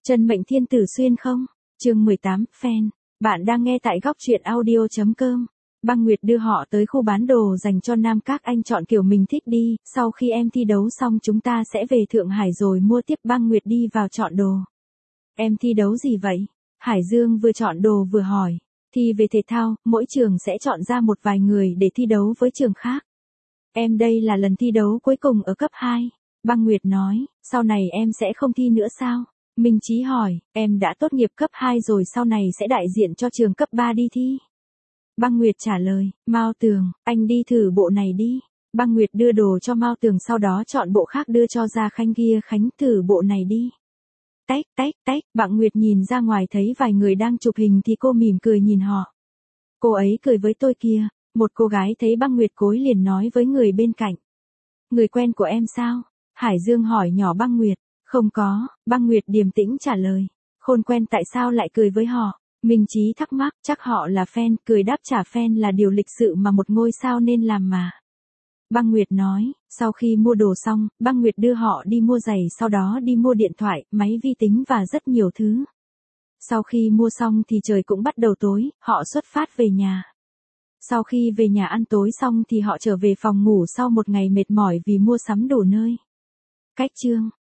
Chân mệnh thiên tử xuyên không? Chương 18, fan. Bạn đang nghe tại góc truyện audio.com. Băng Nguyệt đưa họ tới khu bán đồ dành cho nam, các anh chọn kiểu mình thích đi, sau khi em thi đấu xong chúng ta sẽ về Thượng Hải rồi mua tiếp. Băng Nguyệt đi vào chọn đồ. Em thi đấu gì vậy? Hải Dương vừa chọn đồ vừa hỏi. Thi về thể thao, mỗi trường sẽ chọn ra một vài người để thi đấu với trường khác. Em đây là lần thi đấu cuối cùng ở cấp 2. Băng Nguyệt nói, sau này em sẽ không thi nữa sao? Minh Chí hỏi, em đã tốt nghiệp cấp 2 rồi, sau này sẽ đại diện cho trường cấp 3 đi thi. Băng Nguyệt trả lời, Mao Tường, anh đi thử bộ này đi. Băng Nguyệt đưa đồ cho Mao Tường, sau đó chọn bộ khác đưa cho Gia Khánh. Kia Khánh, thử bộ này đi. Tách tách tách, Băng Nguyệt nhìn ra ngoài thấy vài người đang chụp hình thì cô mỉm cười nhìn họ. Cô ấy cười với tôi kia. Một cô gái thấy Băng Nguyệt cối liền nói với người bên cạnh. Người quen của em sao? Hải Dương hỏi nhỏ Băng Nguyệt. Không có, Băng Nguyệt điềm tĩnh trả lời. Khôn quen tại sao lại cười với họ? Minh Chí thắc mắc, chắc họ là fan, cười đáp trả, fan là điều lịch sự mà một ngôi sao nên làm mà. Băng Nguyệt nói, sau khi mua đồ xong, Băng Nguyệt đưa họ đi mua giày, sau đó đi mua điện thoại, máy vi tính và rất nhiều thứ. Sau khi mua xong thì trời cũng bắt đầu tối, họ xuất phát về nhà. Sau khi về nhà ăn tối xong thì họ trở về phòng ngủ sau một ngày mệt mỏi vì mua sắm đủ nơi. Cách chương